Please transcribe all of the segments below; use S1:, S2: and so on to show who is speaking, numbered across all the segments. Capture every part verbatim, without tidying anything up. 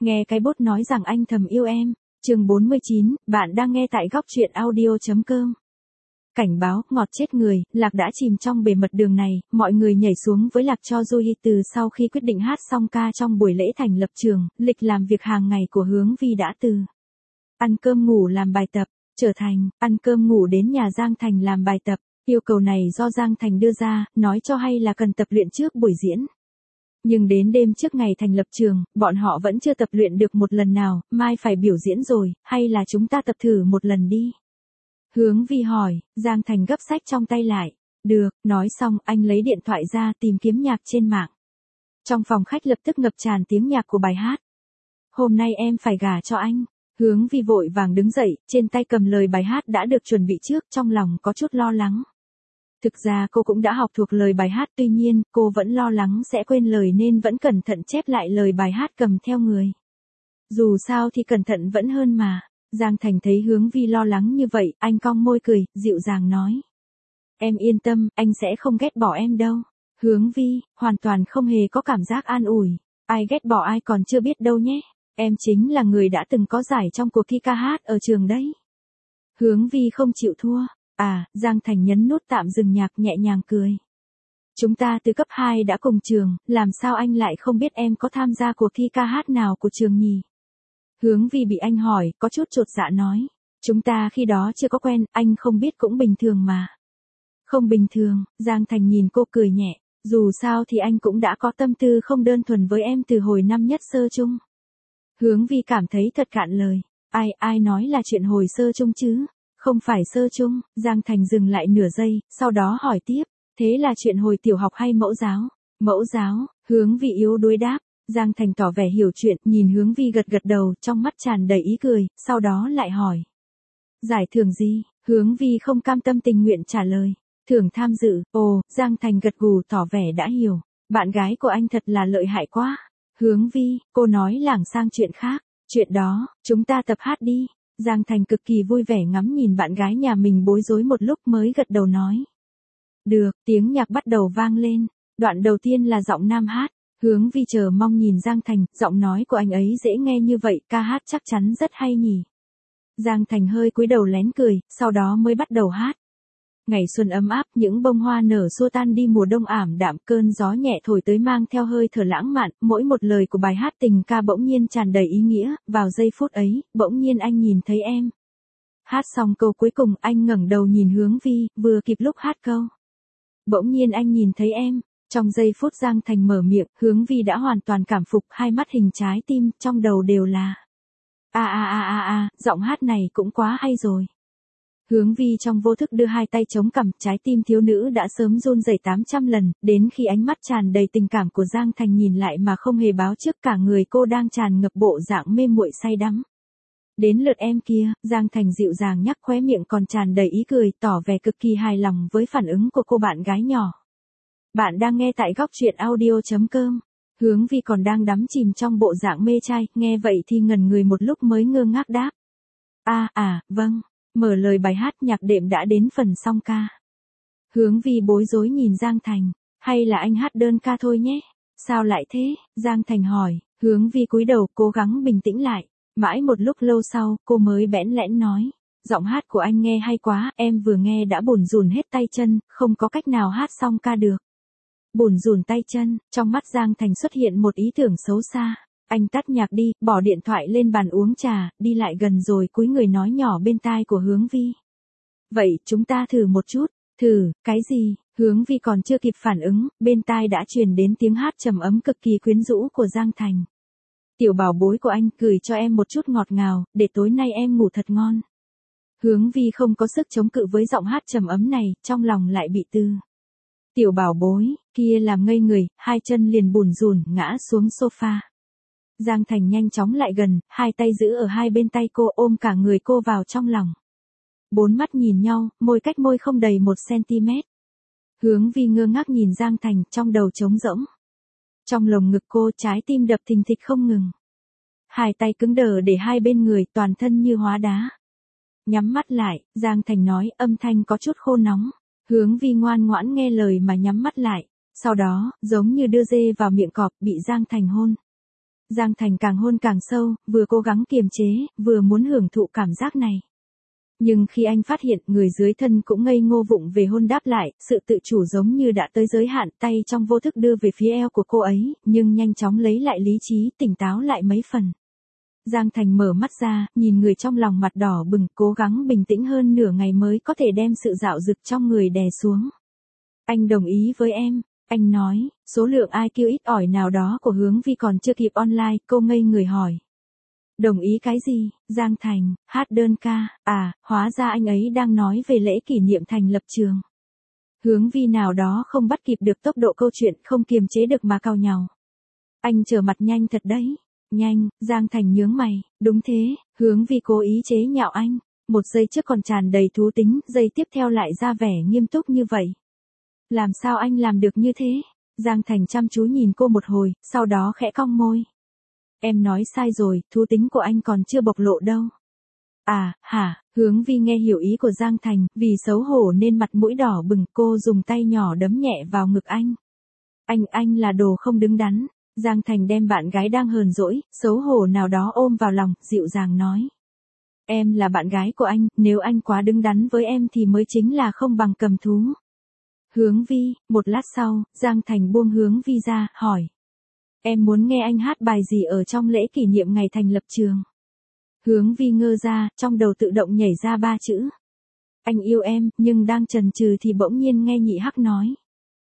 S1: Nghe cái bốt nói rằng anh thầm yêu em. Chương bốn mươi chín, bạn đang nghe tại góc truyện audio.com. Cảnh báo, ngọt chết người, Lạc đã chìm trong bề mật đường này, mọi người nhảy xuống với Lạc cho Joey từ sau khi quyết định hát xong ca trong buổi lễ thành lập trường, lịch làm việc hàng ngày của Hướng Vi đã từ ăn cơm ngủ làm bài tập, trở thành ăn cơm ngủ đến nhà Giang Thành làm bài tập. Yêu cầu này do Giang Thành đưa ra, nói cho hay là cần tập luyện trước buổi diễn. Nhưng đến đêm trước ngày thành lập trường, bọn họ vẫn chưa tập luyện được một lần nào, mai phải biểu diễn rồi, hay là chúng ta tập thử một lần đi? Hướng Vi hỏi, Giang Thành gấp sách trong tay lại. Được, nói xong anh lấy điện thoại ra tìm kiếm nhạc trên mạng. Trong phòng khách lập tức ngập tràn tiếng nhạc của bài hát. Hôm nay em phải gả cho anh. Hướng Vi vội vàng đứng dậy, trên tay cầm lời bài hát đã được chuẩn bị trước, trong lòng có chút lo lắng. Thực ra cô cũng đã học thuộc lời bài hát, tuy nhiên, cô vẫn lo lắng sẽ quên lời nên vẫn cẩn thận chép lại lời bài hát cầm theo người. Dù sao thì cẩn thận vẫn hơn mà. Giang Thành thấy Hướng Vi lo lắng như vậy, anh cong môi cười, dịu dàng nói. Em yên tâm, anh sẽ không ghét bỏ em đâu. Hướng Vi, hoàn toàn không hề có cảm giác an ủi. Ai ghét bỏ ai còn chưa biết đâu nhé. Em chính là người đã từng có giải trong cuộc thi ca hát ở trường đấy. Hướng Vi không chịu thua. À, Giang Thành nhấn nút tạm dừng nhạc nhẹ nhàng cười. Chúng ta từ cấp hai đã cùng trường, làm sao anh lại không biết em có tham gia cuộc thi ca hát nào của trường nhỉ? Hướng Vi bị anh hỏi, có chút chột dạ nói. Chúng ta khi đó chưa có quen, anh không biết cũng bình thường mà. Không bình thường, Giang Thành nhìn cô cười nhẹ. Dù sao thì anh cũng đã có tâm tư không đơn thuần với em từ hồi năm nhất sơ chung. Hướng Vi cảm thấy thật cạn lời. Ai, ai nói là chuyện hồi sơ chung chứ? Không phải sơ chung, Giang Thành dừng lại nửa giây, sau đó hỏi tiếp. Thế là chuyện hồi tiểu học hay mẫu giáo? Mẫu giáo, Hướng Vi yếu đuối đáp. Giang Thành tỏ vẻ hiểu chuyện, nhìn Hướng Vi gật gật đầu, trong mắt tràn đầy ý cười, sau đó lại hỏi. Giải thưởng gì? Hướng Vi không cam tâm tình nguyện trả lời. Thưởng tham dự, ồ, Giang Thành gật gù tỏ vẻ đã hiểu. Bạn gái của anh thật là lợi hại quá. Hướng Vi, cô nói lảng sang chuyện khác. Chuyện đó, chúng ta tập hát đi. Giang Thành cực kỳ vui vẻ ngắm nhìn bạn gái nhà mình bối rối một lúc mới gật đầu nói. Được, tiếng nhạc bắt đầu vang lên. Đoạn đầu tiên là giọng nam hát. Hướng Vi chờ mong nhìn Giang Thành, giọng nói của anh ấy dễ nghe như vậy, ca hát chắc chắn rất hay nhỉ. Giang Thành hơi cúi đầu lén cười, sau đó mới bắt đầu hát. Ngày xuân ấm áp, những bông hoa nở xua tan đi mùa đông ảm đạm, cơn gió nhẹ thổi tới mang theo hơi thở lãng mạn, mỗi một lời của bài hát tình ca bỗng nhiên tràn đầy ý nghĩa, vào giây phút ấy, bỗng nhiên anh nhìn thấy em. Hát xong câu cuối cùng, anh ngẩng đầu nhìn Hướng Vi, vừa kịp lúc hát câu. Bỗng nhiên anh nhìn thấy em. Trong giây phút Giang Thành mở miệng, Hướng Vi đã hoàn toàn cảm phục, hai mắt hình trái tim, trong đầu đều là. A a a a a, giọng hát này cũng quá hay rồi. Hướng Vi trong vô thức đưa hai tay chống cằm, trái tim thiếu nữ đã sớm run rẩy tám trăm lần, đến khi ánh mắt tràn đầy tình cảm của Giang Thành nhìn lại mà không hề báo trước, cả người cô đang tràn ngập bộ dạng mê muội say đắm. Đến lượt em kia, Giang Thành dịu dàng nhắc, khóe miệng còn tràn đầy ý cười, tỏ vẻ cực kỳ hài lòng với phản ứng của cô bạn gái nhỏ. Bạn đang nghe tại góc truyện audio.com. Hướng Vi còn đang đắm chìm trong bộ dạng mê trai, nghe vậy thì ngẩn người một lúc mới ngơ ngác đáp. À, à, vâng. Mở lời bài hát, nhạc đệm đã đến phần song ca. Hướng Vi bối rối nhìn Giang Thành. Hay là anh hát đơn ca thôi nhé? Sao lại thế? Giang Thành hỏi. Hướng Vi cúi đầu, cố gắng bình tĩnh lại. Mãi một lúc lâu sau, cô mới bẽn lẽn nói. Giọng hát của anh nghe hay quá, em vừa nghe đã bủn rủn hết tay chân, không có cách nào hát song ca được. Bủn rủn tay chân, trong mắt Giang Thành xuất hiện một ý tưởng xấu xa. Anh tắt nhạc đi, bỏ điện thoại lên bàn uống trà, đi lại gần rồi cúi người nói nhỏ bên tai của Hướng Vi. Vậy, chúng ta thử một chút. Thử, cái gì? Hướng Vi còn chưa kịp phản ứng, bên tai đã truyền đến tiếng hát trầm ấm cực kỳ quyến rũ của Giang Thành. Tiểu bảo bối của anh, gửi cho em một chút ngọt ngào, để tối nay em ngủ thật ngon. Hướng Vi không có sức chống cự với giọng hát trầm ấm này, trong lòng lại bị tư. Tiểu bảo bối, kia làm ngây người, hai chân liền bùn rùn, ngã xuống sofa. Giang Thành nhanh chóng lại gần, hai tay giữ ở hai bên tay cô, ôm cả người cô vào trong lòng. Bốn mắt nhìn nhau, môi cách môi không đầy một centimet. Hướng Vi ngơ ngác nhìn Giang Thành, trong đầu trống rỗng. Trong lồng ngực cô, trái tim đập thình thịch không ngừng. Hai tay cứng đờ để hai bên người, toàn thân như hóa đá. Nhắm mắt lại, Giang Thành nói, âm thanh có chút khô nóng. Hướng Vi ngoan ngoãn nghe lời mà nhắm mắt lại. Sau đó, giống như đưa dê vào miệng cọp, bị Giang Thành hôn. Giang Thành càng hôn càng sâu, vừa cố gắng kiềm chế, vừa muốn hưởng thụ cảm giác này. Nhưng khi anh phát hiện người dưới thân cũng ngây ngô vụng về hôn đáp lại, sự tự chủ giống như đã tới giới hạn, tay trong vô thức đưa về phía eo của cô ấy, nhưng nhanh chóng lấy lại lý trí, tỉnh táo lại mấy phần. Giang Thành mở mắt ra, nhìn người trong lòng mặt đỏ bừng, cố gắng bình tĩnh hơn nửa ngày mới có thể đem sự dạo dực trong người đè xuống. Anh đồng ý với em, anh nói, số lượng i kiu ít ỏi nào đó của Hướng Vi còn chưa kịp online, cô ngây người hỏi. Đồng ý cái gì? Giang Thành, hát đơn ca, à, hóa ra anh ấy đang nói về lễ kỷ niệm thành lập trường. Hướng Vi nào đó không bắt kịp được tốc độ câu chuyện, không kiềm chế được mà cau nhàu. Anh trở mặt nhanh thật đấy. Nhanh, Giang Thành nhướng mày, đúng thế, Hướng Vi cố ý chế nhạo anh. Một giây trước còn tràn đầy thú tính, giây tiếp theo lại ra vẻ nghiêm túc như vậy. Làm sao anh làm được như thế? Giang Thành chăm chú nhìn cô một hồi, sau đó khẽ cong môi. Em nói sai rồi, thú tính của anh còn chưa bộc lộ đâu. À, hả, Hướng Vi nghe hiểu ý của Giang Thành, vì xấu hổ nên mặt mũi đỏ bừng, cô dùng tay nhỏ đấm nhẹ vào ngực anh. Anh, anh là đồ không đứng đắn. Giang Thành đem bạn gái đang hờn dỗi, xấu hổ nào đó ôm vào lòng, dịu dàng nói. Em là bạn gái của anh, nếu anh quá đứng đắn với em thì mới chính là không bằng cầm thú. Hướng Vi, một lát sau, Giang Thành buông Hướng Vi ra, hỏi. Em muốn nghe anh hát bài gì ở trong lễ kỷ niệm ngày thành lập trường? Hướng Vi ngơ ra, trong đầu tự động nhảy ra ba chữ. Anh yêu em, nhưng đang chần chừ thì bỗng nhiên nghe Nhị Hắc nói.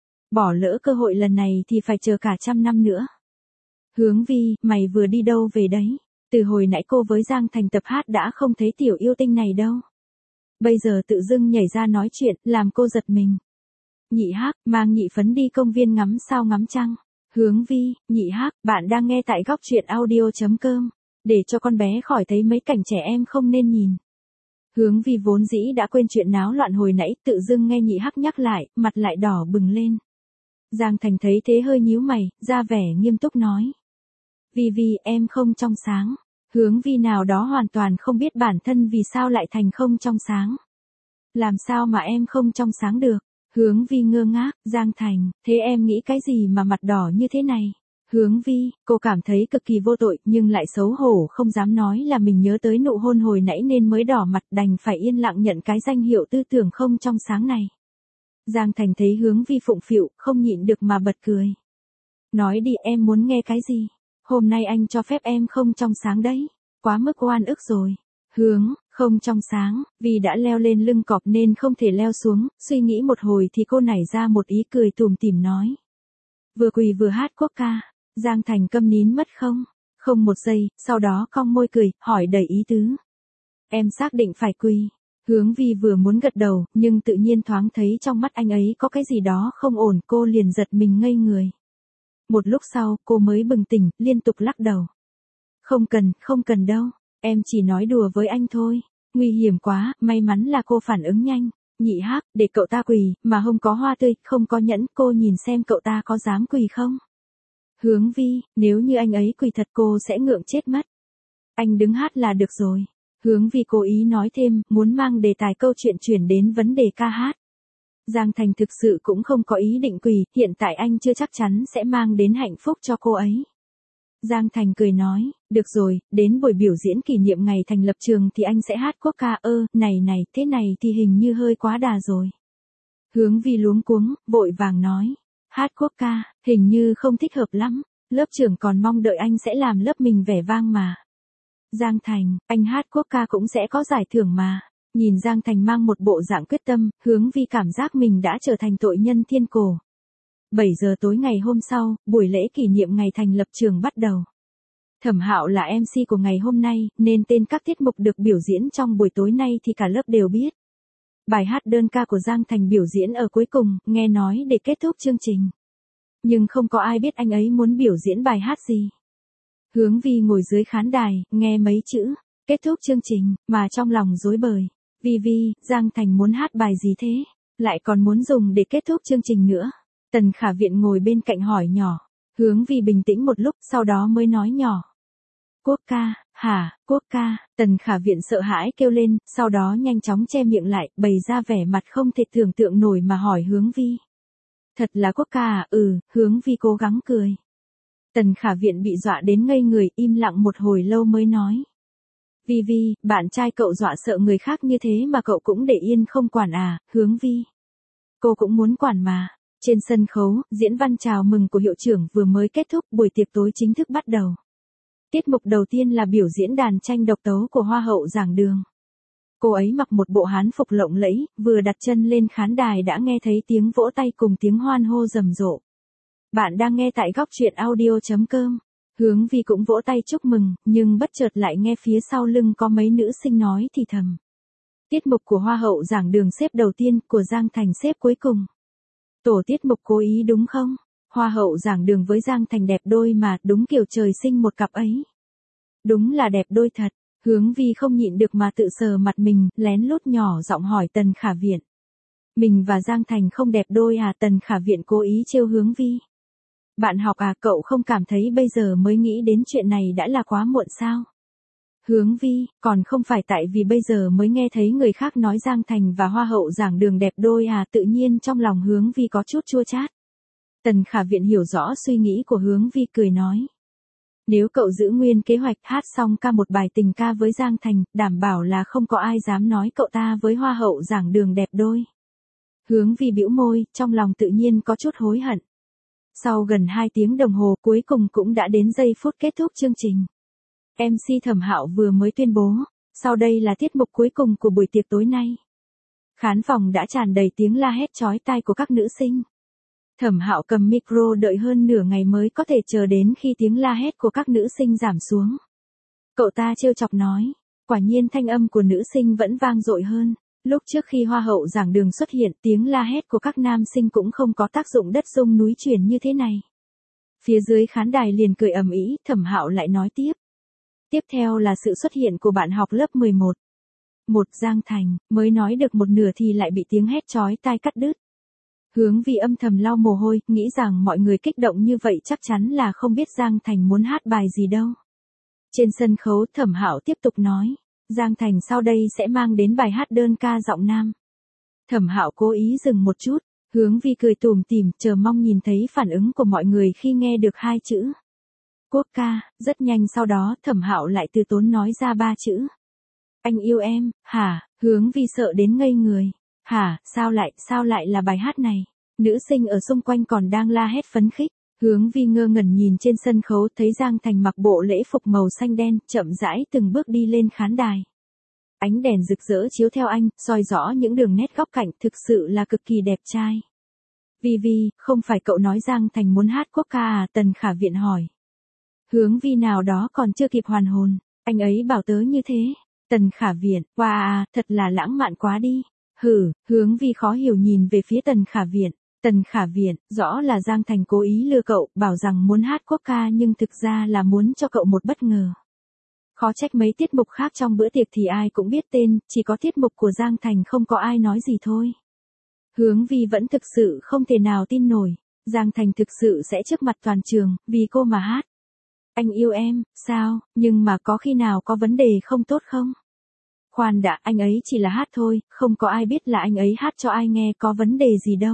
S1: Bỏ lỡ cơ hội lần này thì phải chờ cả trăm năm nữa. Hướng Vi, mày vừa đi đâu về đấy? Từ hồi nãy cô với Giang Thành tập hát đã không thấy tiểu yêu tinh này đâu. Bây giờ tự dưng nhảy ra nói chuyện, làm cô giật mình. Nhị Hắc, mang Nhị Phấn đi công viên ngắm sao ngắm trăng. Hướng Vi, Nhị Hắc, bạn đang nghe tại góc truyện audio chấm com. Để cho con bé khỏi thấy mấy cảnh trẻ em không nên nhìn. Hướng Vi vốn dĩ đã quên chuyện náo loạn hồi nãy, tự dưng nghe Nhị Hắc nhắc lại, mặt lại đỏ bừng lên. Giang Thành thấy thế hơi nhíu mày, ra vẻ nghiêm túc nói. Vi Vi, em không trong sáng. Hướng Vi nào đó hoàn toàn không biết bản thân vì sao lại thành không trong sáng. Làm sao mà em không trong sáng được? Hướng Vi ngơ ngác, Giang Thành, thế em nghĩ cái gì mà mặt đỏ như thế này? Hướng Vi, cô cảm thấy cực kỳ vô tội, nhưng lại xấu hổ không dám nói là mình nhớ tới nụ hôn hồi nãy nên mới đỏ mặt, đành phải yên lặng nhận cái danh hiệu tư tưởng không trong sáng này. Giang Thành thấy Hướng Vi phụng phịu, không nhịn được mà bật cười. Nói đi, em muốn nghe cái gì? Hôm nay anh cho phép em không trong sáng đấy. Quá mức oan ức rồi. Hướng, không trong sáng, vì đã leo lên lưng cọp nên không thể leo xuống, suy nghĩ một hồi thì cô nảy ra một ý cười tủm tỉm nói. Vừa quỳ vừa hát quốc ca, Giang Thành câm nín mất không? Không một giây, sau đó cong môi cười, hỏi đầy ý tứ. Em xác định phải quỳ. Hướng Vi vừa muốn gật đầu, nhưng tự nhiên thoáng thấy trong mắt anh ấy có cái gì đó không ổn, cô liền giật mình ngây người. Một lúc sau, cô mới bừng tỉnh, liên tục lắc đầu. Không cần, không cần đâu, em chỉ nói đùa với anh thôi. Nguy hiểm quá, may mắn là cô phản ứng nhanh. Nhị Hắc, để cậu ta quỳ, mà không có hoa tươi, không có nhẫn, cô nhìn xem cậu ta có dám quỳ không? Hướng Vi, nếu như anh ấy quỳ thật cô sẽ ngượng chết mất. Anh đứng hát là được rồi. Hướng Vi cố ý nói thêm, muốn mang đề tài câu chuyện chuyển đến vấn đề ca hát. Giang Thành thực sự cũng không có ý định quỳ, hiện tại anh chưa chắc chắn sẽ mang đến hạnh phúc cho cô ấy. Giang Thành cười nói, được rồi, đến buổi biểu diễn kỷ niệm ngày thành lập trường thì anh sẽ hát quốc ca. Ơ, này này, thế này thì hình như hơi quá đà rồi. Hướng Vi luống cuống, vội vàng nói, hát quốc ca, hình như không thích hợp lắm, lớp trưởng còn mong đợi anh sẽ làm lớp mình vẻ vang mà. Giang Thành, anh hát quốc ca cũng sẽ có giải thưởng mà. Nhìn Giang Thành mang một bộ dạng quyết tâm, Hướng Vi cảm giác mình đã trở thành tội nhân thiên cổ. bảy giờ tối ngày hôm sau, buổi lễ kỷ niệm ngày thành lập trường bắt đầu. Thẩm Hạo là em xê của ngày hôm nay, nên tên các tiết mục được biểu diễn trong buổi tối nay thì cả lớp đều biết. Bài hát đơn ca của Giang Thành biểu diễn ở cuối cùng, nghe nói để kết thúc chương trình. Nhưng không có ai biết anh ấy muốn biểu diễn bài hát gì. Hướng Vi ngồi dưới khán đài, nghe mấy chữ, kết thúc chương trình, mà trong lòng rối bời. Vi Vi, Giang Thành muốn hát bài gì thế? Lại còn muốn dùng để kết thúc chương trình nữa. Tần Khả Viện ngồi bên cạnh hỏi nhỏ. Hướng Vi bình tĩnh một lúc, sau đó mới nói nhỏ. Quốc ca, hả, quốc ca, Tần Khả Viện sợ hãi kêu lên, sau đó nhanh chóng che miệng lại, bày ra vẻ mặt không thể tưởng tượng nổi mà hỏi Hướng Vi. Thật là quốc ca à? Ừ, Hướng Vi cố gắng cười. Tần Khả Viện bị dọa đến ngây người, im lặng một hồi lâu mới nói. Vi Vi, bạn trai cậu dọa sợ người khác như thế mà cậu cũng để yên không quản à, Hướng Vi. Cô cũng muốn quản mà. Trên sân khấu, diễn văn chào mừng của hiệu trưởng vừa mới kết thúc, buổi tiệc tối chính thức bắt đầu. Tiết mục đầu tiên là biểu diễn đàn tranh độc tấu của Hoa hậu giảng đường. Cô ấy mặc một bộ hán phục lộng lẫy, vừa đặt chân lên khán đài đã nghe thấy tiếng vỗ tay cùng tiếng hoan hô rầm rộ. Bạn đang nghe tại góc truyện audio chấm com. Hướng Vi cũng vỗ tay chúc mừng, nhưng bất chợt lại nghe phía sau lưng có mấy nữ sinh nói thì thầm. Tiết mục của Hoa hậu giảng đường xếp đầu tiên, của Giang Thành xếp cuối cùng. Tổ tiết mục cố ý đúng không? Hoa hậu giảng đường với Giang Thành đẹp đôi mà, đúng kiểu trời sinh một cặp ấy. Đúng là đẹp đôi thật. Hướng Vi không nhịn được mà tự sờ mặt mình, lén lút nhỏ giọng hỏi Tần Khả Viện. Mình và Giang Thành không đẹp đôi à? Tần Khả Viện cố ý trêu Hướng Vi. Bạn học à, cậu không cảm thấy bây giờ mới nghĩ đến chuyện này đã là quá muộn sao? Hướng Vi, còn không phải tại vì bây giờ mới nghe thấy người khác nói Giang Thành và Hoa hậu giảng đường đẹp đôi à? Tự nhiên trong lòng Hướng Vi có chút chua chát. Tần Khả Viện hiểu rõ suy nghĩ của Hướng Vi, cười nói. Nếu cậu giữ nguyên kế hoạch, hát xong ca một bài tình ca với Giang Thành, đảm bảo là không có ai dám nói cậu ta với Hoa hậu giảng đường đẹp đôi. Hướng Vi bĩu môi, trong lòng tự nhiên có chút hối hận. Sau gần hai tiếng đồng hồ, cuối cùng cũng đã đến giây phút kết thúc chương trình. em xê Thẩm Hạo vừa mới tuyên bố, sau đây là tiết mục cuối cùng của buổi tiệc tối nay. Khán phòng đã tràn đầy tiếng la hét chói tai của các nữ sinh. Thẩm Hạo cầm micro đợi hơn nửa ngày mới có thể chờ đến khi tiếng la hét của các nữ sinh giảm xuống. Cậu ta trêu chọc nói, quả nhiên thanh âm của nữ sinh vẫn vang dội hơn. Lúc trước khi Hoa hậu giảng đường xuất hiện, tiếng la hét của các nam sinh cũng không có tác dụng đất rung núi chuyển như thế này. Phía dưới khán đài liền cười ầm ĩ, Thẩm Hạo lại nói tiếp. Tiếp theo là sự xuất hiện của bạn học lớp mười một. Một Giang Thành, mới nói được một nửa thì lại bị tiếng hét chói tai cắt đứt. Hướng Vi âm thầm lau mồ hôi, nghĩ rằng mọi người kích động như vậy chắc chắn là không biết Giang Thành muốn hát bài gì đâu. Trên sân khấu, Thẩm Hạo tiếp tục nói, Giang Thành sau đây sẽ mang đến bài hát đơn ca giọng nam. Thẩm Hạo cố ý dừng một chút, Hướng Vi cười tủm tỉm, chờ mong nhìn thấy phản ứng của mọi người khi nghe được hai chữ quốc ca. Rất nhanh sau đó, Thẩm Hạo lại từ tốn nói ra ba chữ. Anh yêu em. Hả? Hướng Vi sợ đến ngây người. Hả, sao lại, sao lại là bài hát này? Nữ sinh ở xung quanh còn đang la hét phấn khích. Hướng Vi ngơ ngẩn nhìn trên sân khấu, thấy Giang Thành mặc bộ lễ phục màu xanh đen, chậm rãi từng bước đi lên khán đài. Ánh đèn rực rỡ chiếu theo anh, soi rõ những đường nét góc cạnh, thực sự là cực kỳ đẹp trai. Vi Vi, không phải cậu nói Giang Thành muốn hát quốc ca à? Tần Khả Viện hỏi. Hướng Vi nào đó còn chưa kịp hoàn hồn, anh ấy bảo tớ như thế. Tần Khả Viện, wow, thật là lãng mạn quá đi. Hử, Hướng Vi khó hiểu nhìn về phía Tần Khả Viện. Tần Khả Viện, rõ là Giang Thành cố ý lừa cậu, bảo rằng muốn hát quốc ca nhưng thực ra là muốn cho cậu một bất ngờ. Khó trách mấy tiết mục khác trong bữa tiệc thì ai cũng biết tên, chỉ có tiết mục của Giang Thành không có ai nói gì thôi. Hướng Vi vẫn thực sự không thể nào tin nổi, Giang Thành thực sự sẽ trước mặt toàn trường, vì cô mà hát. Anh yêu em, sao, nhưng mà có khi nào có vấn đề không tốt không? Khoan đã, anh ấy chỉ là hát thôi, không có ai biết là anh ấy hát cho ai nghe, có vấn đề gì đâu.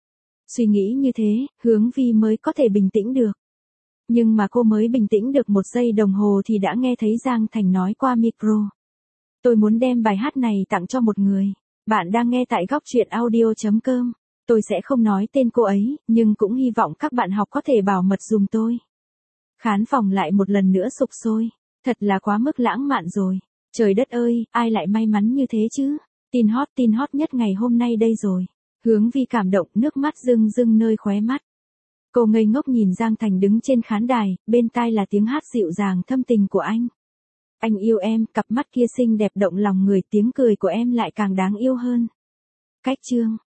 S1: Suy nghĩ như thế, Hướng Vi mới có thể bình tĩnh được. Nhưng mà cô mới bình tĩnh được một giây đồng hồ thì đã nghe thấy Giang Thành nói qua micro. Tôi muốn đem bài hát này tặng cho một người. Bạn đang nghe tại góc truyện audio chấm com. Tôi sẽ không nói tên cô ấy, nhưng cũng hy vọng các bạn học có thể bảo mật dùm tôi. Khán phòng lại một lần nữa sục sôi. Thật là quá mức lãng mạn rồi. Trời đất ơi, ai lại may mắn như thế chứ? Tin hot tin hot nhất ngày hôm nay đây rồi. Hướng Vi cảm động, nước mắt rưng rưng nơi khóe mắt. Cô ngây ngốc nhìn Giang Thành đứng trên khán đài, bên tai là tiếng hát dịu dàng thâm tình của anh. Anh yêu em, cặp mắt kia xinh đẹp động lòng người, tiếng cười của em lại càng đáng yêu hơn. Cách chương